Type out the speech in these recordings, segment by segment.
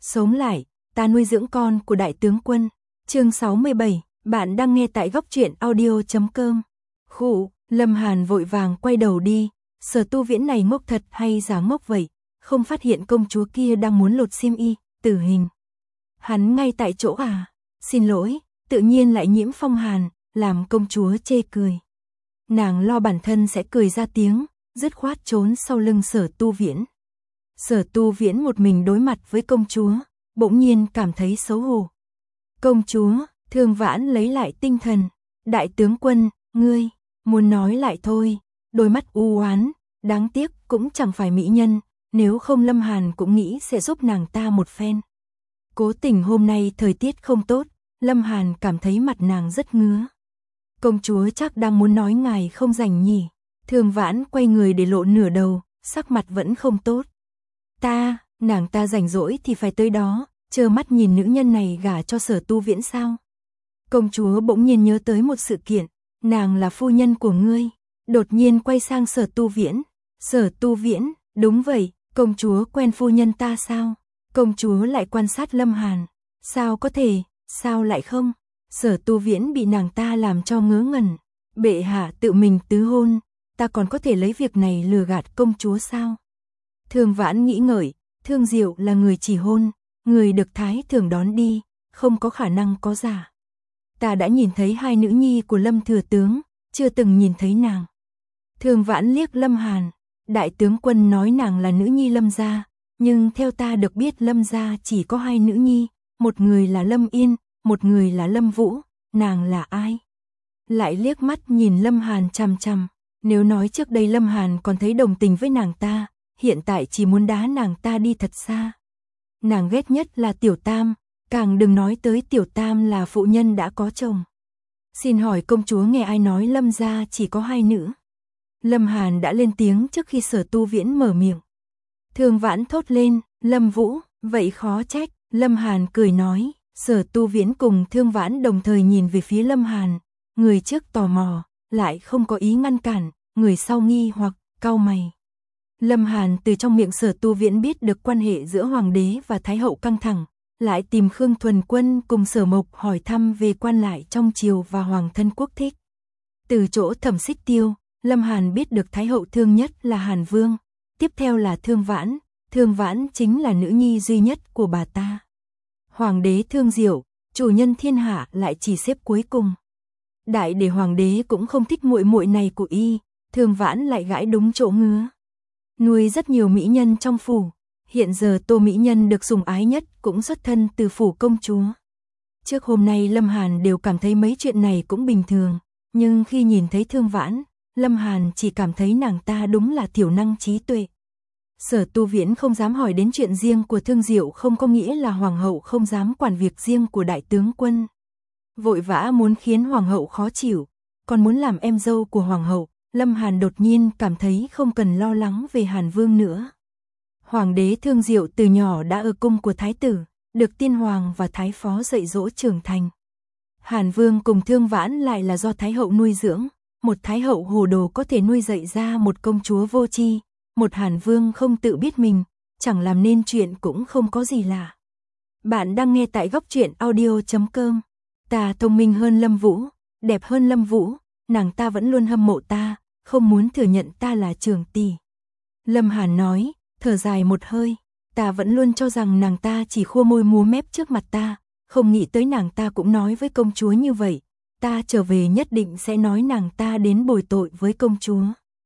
Sống lại, ta nuôi dưỡng con của đại tướng quân. Chương 67, bạn đang nghe tại góc truyện audio.com. Khụ, Lâm Hàn vội vàng quay đầu đi, Sở Tu Viễn này ngốc thật hay giả ngốc vậy, không phát hiện công chúa kia đang muốn lột xiêm y, tử hình. Hắn ngay tại chỗ à? Xin lỗi, tự nhiên lại nhiễm phong hàn, làm công chúa chê cười. Nàng lo bản thân sẽ cười ra tiếng, dứt khoát trốn sau lưng Sở Tu Viễn. Sở Tu Viễn một mình đối mặt với công chúa, bỗng nhiên cảm thấy xấu hổ. Công chúa, Thương Vãn lấy lại tinh thần. Đại tướng quân, ngươi, muốn nói lại thôi. Đôi mắt u oán, đáng tiếc cũng chẳng phải mỹ nhân, nếu không Lâm Hàn cũng nghĩ sẽ giúp nàng ta một phen. Cố tình hôm nay thời tiết không tốt, Lâm Hàn cảm thấy mặt nàng rất ngứa. Công chúa chắc đang muốn nói ngài không rảnh nhỉ. Thương Vãn quay người để lộ nửa đầu, sắc mặt vẫn không tốt. Nàng ta rảnh rỗi thì phải tới đó, trơ mắt nhìn nữ nhân này gả cho Sở Tu Viễn sao? Công chúa bỗng nhiên nhớ tới một sự kiện, nàng là phu nhân của ngươi. Đột nhiên quay sang Sở Tu Viễn. Sở Tu Viễn, đúng vậy, công chúa quen phu nhân ta sao? Công chúa lại quan sát Lâm Hàn. Sao có thể, sao lại không? Sở Tu Viễn bị nàng ta làm cho ngớ ngẩn. Bệ hạ tự mình tứ hôn, ta còn có thể lấy việc này lừa gạt công chúa sao? Thương Vãn nghĩ ngợi, Thương Diệu là người chỉ hôn, người được Thái Thường đón đi, không có khả năng có giả. Ta đã nhìn thấy hai nữ nhi của Lâm thừa tướng, chưa từng nhìn thấy nàng. Thương Vãn liếc Lâm Hàn, đại tướng quân nói nàng là nữ nhi Lâm gia, nhưng theo ta được biết Lâm gia chỉ có hai nữ nhi, một người là Lâm Yên, một người là Lâm Vũ, nàng là ai? Lại liếc mắt nhìn Lâm Hàn chằm chằm, nếu nói trước đây Lâm Hàn còn thấy đồng tình với nàng ta, hiện tại chỉ muốn đá nàng ta đi thật xa. Nàng ghét nhất là Tiểu Tam, càng đừng nói tới Tiểu Tam là phụ nhân đã có chồng. Xin hỏi công chúa nghe ai nói Lâm gia chỉ có hai nữ? Lâm Hàn đã lên tiếng trước khi Sở Tu Viễn mở miệng. Thương Vãn thốt lên, Lâm Vũ, vậy khó trách. Lâm Hàn cười nói. Sở Tu Viễn cùng Thương Vãn đồng thời nhìn về phía Lâm Hàn, người trước tò mò, lại không có ý ngăn cản, người sau nghi hoặc cau mày. Lâm Hàn từ trong miệng Sở Tu Viễn biết được quan hệ giữa hoàng đế và thái hậu căng thẳng, lại tìm Khương Thuần Quân cùng Sở Mộc hỏi thăm về quan lại trong triều và hoàng thân quốc thích. Từ chỗ Thẩm Xích Tiêu, Lâm Hàn biết được thái hậu thương nhất là Hàn Vương, tiếp theo là Thương Vãn chính là nữ nhi duy nhất của bà ta. Hoàng đế Thương Diệu, chủ nhân thiên hạ lại chỉ xếp cuối cùng. Đại để hoàng đế cũng không thích muội muội này của y, Thương Vãn lại gãi đúng chỗ ngứa. Nuôi rất nhiều mỹ nhân trong phủ, hiện giờ Tô mỹ nhân được sủng ái nhất cũng xuất thân từ phủ công chúa. Trước hôm nay Lâm Hàn đều cảm thấy mấy chuyện này cũng bình thường, nhưng khi nhìn thấy Thương Vãn, Lâm Hàn chỉ cảm thấy nàng ta đúng là thiểu năng trí tuệ. Sở Tu Viễn không dám hỏi đến chuyện riêng của Thương Diệu không có nghĩa là hoàng hậu không dám quản việc riêng của đại tướng quân. Vội vã muốn khiến hoàng hậu khó chịu, còn muốn làm em dâu của hoàng hậu, Lâm Hàn đột nhiên cảm thấy không cần lo lắng về Hàn Vương nữa. Hoàng đế Thương Diệu từ nhỏ đã ở cung của thái tử, được tiên hoàng và thái phó dạy dỗ trưởng thành. Hàn Vương cùng Thương Vãn lại là do thái hậu nuôi dưỡng, một thái hậu hồ đồ có thể nuôi dạy ra một công chúa vô tri, một Hàn Vương không tự biết mình, chẳng làm nên chuyện cũng không có gì lạ. Bạn đang nghe tại góc truyện audio.com. Ta thông minh hơn Lâm Vũ, đẹp hơn Lâm Vũ, nàng ta vẫn luôn hâm mộ ta, không muốn thừa nhận ta là trưởng tỷ. Lâm Hàn nói, thở dài một hơi, ta vẫn luôn cho rằng nàng ta chỉ khua môi múa mép trước mặt ta, không nghĩ tới nàng ta cũng nói với công chúa như vậy, ta trở về nhất định sẽ nói nàng ta đến bồi tội với công chúa.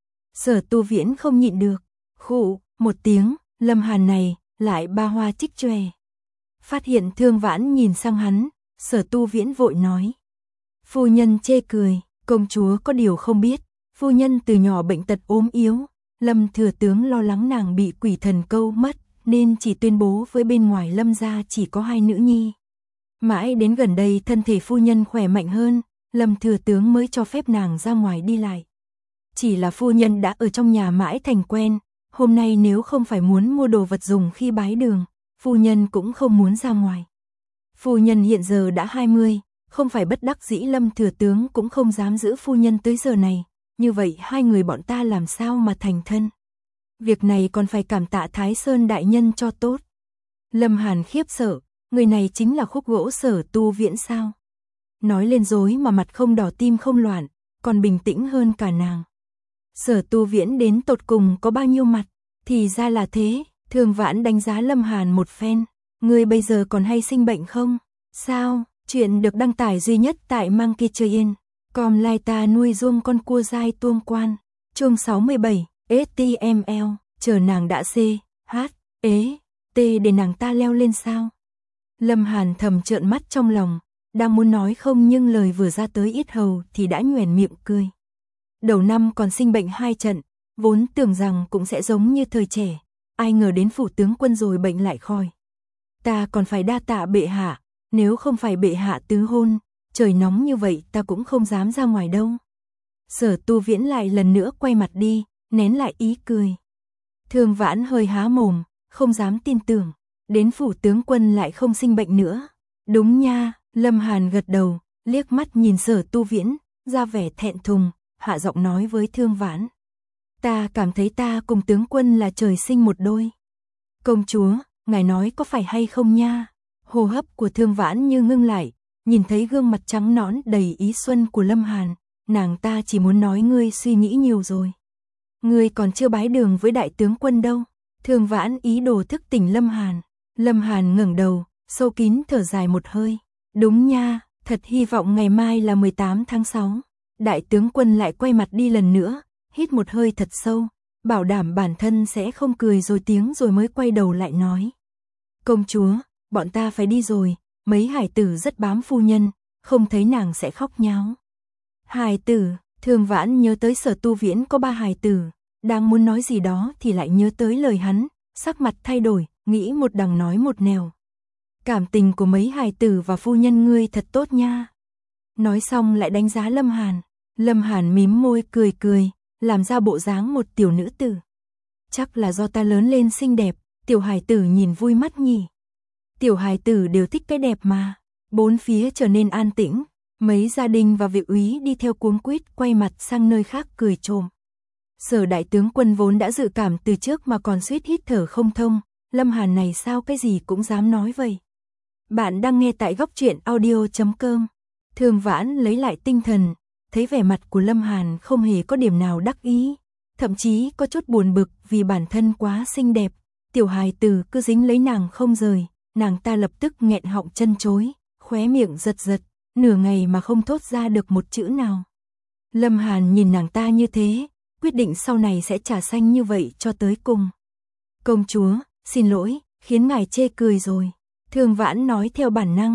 Sở Tu Viễn không nhịn được, khụ một tiếng, Lâm Hàn này lại ba hoa trích chòe. Phát hiện Thương Vãn nhìn sang hắn, Sở Tu Viễn vội nói. Phu nhân chê cười, công chúa có điều không biết, phu nhân từ nhỏ bệnh tật ốm yếu, Lâm thừa tướng lo lắng nàng bị quỷ thần câu mất, nên chỉ tuyên bố với bên ngoài Lâm gia chỉ có hai nữ nhi. Mãi đến gần đây thân thể phu nhân khỏe mạnh hơn, Lâm thừa tướng mới cho phép nàng ra ngoài đi lại. Chỉ là phu nhân đã ở trong nhà mãi thành quen, hôm nay nếu không phải muốn mua đồ vật dùng khi bái đường, phu nhân cũng không muốn ra ngoài. Phu nhân hiện giờ đã 20, không phải bất đắc dĩ Lâm thừa tướng cũng không dám giữ phu nhân tới giờ này, như vậy hai người bọn ta làm sao mà thành thân. Việc này còn phải cảm tạ Thái Sơn đại nhân cho tốt. Lâm Hàn khiếp sợ, người này chính là khúc gỗ Sở Tu Viễn sao? Nói lên dối mà mặt không đỏ tim không loạn, còn bình tĩnh hơn cả nàng. Sở Tu Viễn đến tột cùng có bao nhiêu mặt, thì ra là thế. Thương Vãn đánh giá Lâm Hàn một phen, ngươi bây giờ còn hay sinh bệnh không? Sao? Chuyện được đăng tải duy nhất tại Monkey Train. Com lai ta nuôi ruông con cua dai tuông quan. Chương 67, HTML, chờ nàng đã C, H, ế, T để nàng ta leo lên sao? Lâm Hàn thầm trợn mắt trong lòng, đang muốn nói không nhưng lời vừa ra tới yết hầu thì đã nhoẻn miệng cười. Đầu năm còn sinh bệnh 2 trận, vốn tưởng rằng cũng sẽ giống như thời trẻ, ai ngờ đến phủ tướng quân rồi bệnh lại khỏi. Ta còn phải đa tạ bệ hạ, nếu không phải bệ hạ tứ hôn, trời nóng như vậy ta cũng không dám ra ngoài đâu. Sở Tu Viễn lại lần nữa quay mặt đi, nén lại ý cười. Thương Vãn hơi há mồm, không dám tin tưởng, đến phủ tướng quân lại không sinh bệnh nữa. Đúng nha, Lâm Hàn gật đầu, liếc mắt nhìn Sở Tu Viễn, ra vẻ thẹn thùng, hạ giọng nói với Thương Vãn. Ta cảm thấy ta cùng tướng quân là trời sinh một đôi. Công chúa, ngài nói có phải hay không nha? Hô hấp của Thương Vãn như ngưng lại, nhìn thấy gương mặt trắng nõn đầy ý xuân của Lâm Hàn, nàng ta chỉ muốn nói ngươi suy nghĩ nhiều rồi. Ngươi còn chưa bái đường với đại tướng quân đâu. Thương Vãn ý đồ thức tỉnh Lâm Hàn. Lâm Hàn ngẩng đầu, sâu kín thở dài một hơi. Đúng nha, thật hy vọng ngày mai là 18 tháng 6. Đại tướng quân lại quay mặt đi lần nữa, hít một hơi thật sâu, bảo đảm bản thân sẽ không cười rồi tiếng rồi mới quay đầu lại nói. Công chúa, bọn ta phải đi rồi, mấy hài tử rất bám phu nhân, không thấy nàng sẽ khóc nháo. Hài tử, Thương Vãn nhớ tới Sở Tu Viễn có 3 hài tử, đang muốn nói gì đó thì lại nhớ tới lời hắn, sắc mặt thay đổi, nghĩ một đằng nói một nẻo. Cảm tình của mấy hài tử và phu nhân ngươi thật tốt nha. Nói xong lại đánh giá Lâm Hàn. Lâm Hàn mím môi cười cười, làm ra bộ dáng một tiểu nữ tử. Chắc là do ta lớn lên xinh đẹp, tiểu hài tử nhìn vui mắt nhỉ. Tiểu hài tử đều thích cái đẹp mà. Bốn phía trở nên an tĩnh, mấy gia đình và vị úy đi theo cuống quýt quay mặt sang nơi khác cười trộm. Sở đại tướng quân vốn đã dự cảm từ trước mà còn suýt hít thở không thông, Lâm Hàn này sao cái gì cũng dám nói vậy. Bạn đang nghe tại góc truyện audio.com. Thương Vãn lấy lại tinh thần, thấy vẻ mặt của Lâm Hàn không hề có điểm nào đắc ý, thậm chí có chút buồn bực vì bản thân quá xinh đẹp, tiểu hài tử cứ dính lấy nàng không rời, nàng ta lập tức nghẹn họng chân chối, khóe miệng giật giật, nửa ngày mà không thốt ra được một chữ nào. Lâm Hàn nhìn nàng ta như thế, quyết định sau này sẽ trả xanh như vậy cho tới cùng. Công chúa, xin lỗi, khiến ngài chê cười rồi. Thương Vãn nói theo bản năng,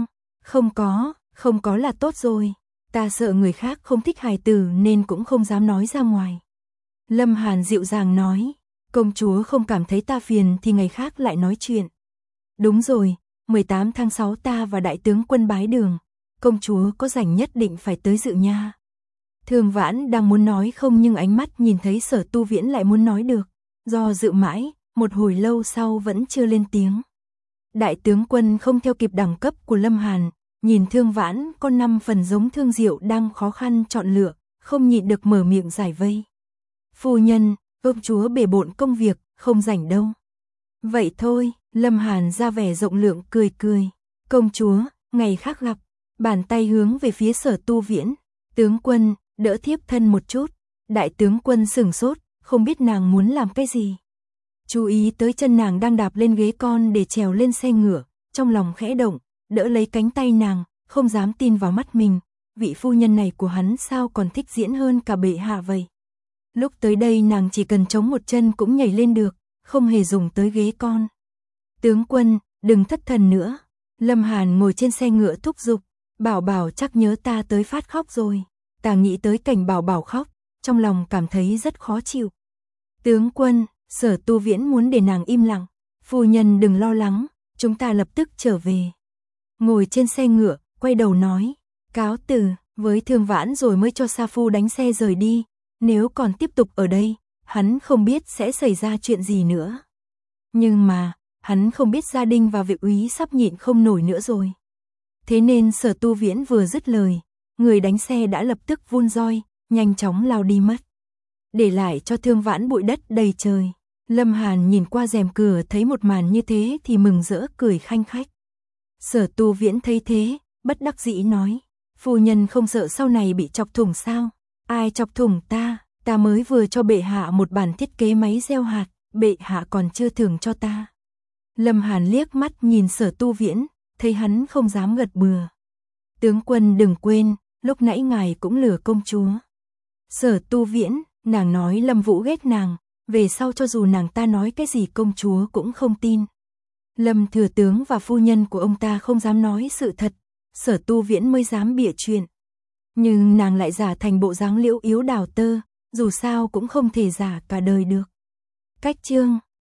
không có là tốt rồi. Ta sợ người khác không thích hài tử nên cũng không dám nói ra ngoài. Lâm Hàn dịu dàng nói, công chúa không cảm thấy ta phiền thì ngày khác lại nói chuyện. Đúng rồi, 18 tháng 6 ta và đại tướng quân bái đường, công chúa có rảnh nhất định phải tới dự nha. Thương Vãn đang muốn nói không nhưng ánh mắt nhìn thấy Sở Tu Viễn lại muốn nói được, do dự mãi, một hồi lâu sau vẫn chưa lên tiếng. Đại tướng quân không theo kịp đẳng cấp của Lâm Hàn, nhìn Thương Vãn có 5 phần giống Thương Diệu đang khó khăn chọn lựa, không nhịn được mở miệng giải vây. Phu nhân, công chúa bể bộn công việc, không rảnh đâu. Vậy thôi, Lâm Hàn ra vẻ rộng lượng cười cười. Công chúa, ngày khác gặp. Bàn tay hướng về phía Sở Tu Viễn. Tướng quân, đỡ thiếp thân một chút. Đại tướng quân sửng sốt, không biết nàng muốn làm cái gì. Chú ý tới chân nàng đang đạp lên ghế con để trèo lên xe ngựa, trong lòng khẽ động, đỡ lấy cánh tay nàng, không dám tin vào mắt mình. Vị phu nhân này của hắn sao còn thích diễn hơn cả bệ hạ vậy. Lúc tới đây nàng chỉ cần chống một chân cũng nhảy lên được, không hề dùng tới ghế con. Tướng quân, đừng thất thần nữa. Lâm Hàn ngồi trên xe ngựa thúc giục, Bảo Bảo chắc nhớ ta tới phát khóc rồi. Ta nghĩ tới cảnh Bảo Bảo khóc, trong lòng cảm thấy rất khó chịu. Tướng quân, Sở Tu Viễn muốn để nàng im lặng. Phu nhân đừng lo lắng, chúng ta lập tức trở về. Ngồi trên xe ngựa, quay đầu nói, cáo từ với Thương Vãn rồi mới cho Sa Phu đánh xe rời đi. Nếu còn tiếp tục ở đây, hắn không biết sẽ xảy ra chuyện gì nữa. Nhưng mà, hắn không biết gia đình và vị úy sắp nhịn không nổi nữa rồi. Thế nên Sở Tu Viễn vừa dứt lời, người đánh xe đã lập tức vun roi, nhanh chóng lao đi mất. Để lại cho Thương Vãn bụi đất đầy trời. Lâm Hàn nhìn qua rèm cửa thấy một màn như thế thì mừng rỡ cười khanh khách. Sở Tu Viễn thấy thế, bất đắc dĩ nói, phu nhân không sợ sau này bị chọc thủng sao? Ai chọc thủng ta, ta mới vừa cho bệ hạ một bản thiết kế máy gieo hạt, bệ hạ còn chưa thưởng cho ta. Lâm Hàn liếc mắt nhìn Sở Tu Viễn, thấy hắn không dám gật bừa. Tướng quân đừng quên, lúc nãy ngài cũng lừa công chúa. Sở Tu Viễn, nàng nói Lâm Vũ ghét nàng, về sau cho dù nàng ta nói cái gì công chúa cũng không tin. Lâm thừa tướng và phu nhân của ông ta không dám nói sự thật, Sở Tu Viễn mới dám bịa chuyện. Nhưng nàng lại giả thành bộ dáng liễu yếu đào tơ, dù sao cũng không thể giả cả đời được. Cách chương